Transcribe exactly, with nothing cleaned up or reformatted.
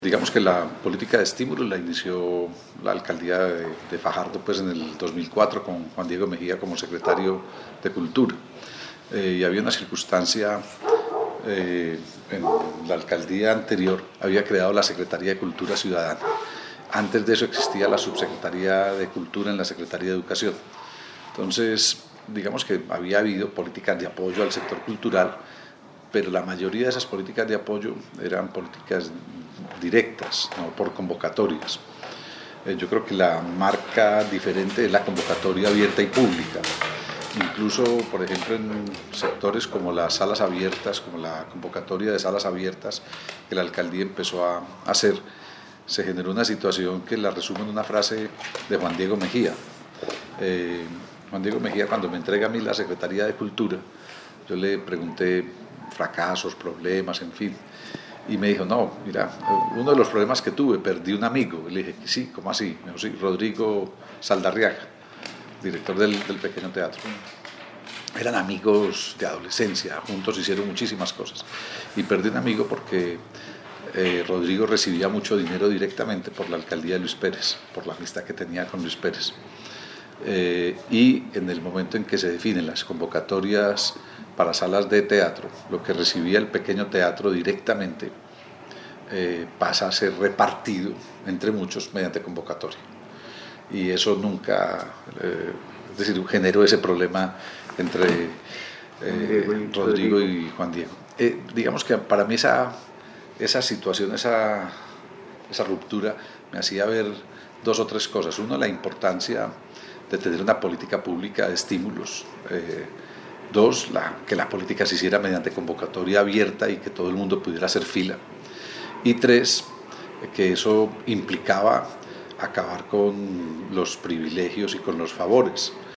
Digamos que la política de estímulo la inició la alcaldía de, de Fajardo pues en el dos mil cuatro con Juan Diego Mejía como secretario de Cultura. Eh, y había una circunstancia, eh, en la alcaldía anterior había creado la Secretaría de Cultura Ciudadana. Antes de eso existía la Subsecretaría de Cultura en la Secretaría de Educación. Entonces, digamos que había habido políticas de apoyo al sector cultural, pero la mayoría de esas políticas de apoyo eran políticas directas, no por convocatorias. Eh, yo creo que la marca diferente es la convocatoria abierta y pública. Incluso, por ejemplo, en sectores como las salas abiertas, como la convocatoria de salas abiertas que la alcaldía empezó a hacer, se generó una situación que la resumo en una frase de Juan Diego Mejía. Eh, Juan Diego Mejía, cuando me entrega a mí la Secretaría de Cultura, yo le pregunté fracasos, problemas, en fin, y me dijo, no, mira, uno de los problemas que tuve, perdí un amigo. Y le dije, sí, ¿cómo así? Me dijo, sí, Rodrigo Saldarriaga, director del, del Pequeño Teatro. Eran amigos de adolescencia, juntos hicieron muchísimas cosas. Y perdí un amigo porque eh, Rodrigo recibía mucho dinero directamente por la alcaldía de Luis Pérez, por la amistad que tenía con Luis Pérez. Eh, y en el momento en que se definen las convocatorias para salas de teatro, lo que recibía el Pequeño Teatro directamente eh, pasa a ser repartido entre muchos mediante convocatoria. Y eso nunca, eh, es decir, generó ese problema entre eh, Rodrigo y Juan Diego. Eh, digamos que para mí esa, esa situación, esa, esa ruptura me hacía ver dos o tres cosas. Uno, la importancia de tener una política pública de estímulos. Eh, dos, la, que la política se hiciera mediante convocatoria abierta y que todo el mundo pudiera hacer fila. Y tres, que eso implicaba acabar con los privilegios y con los favores.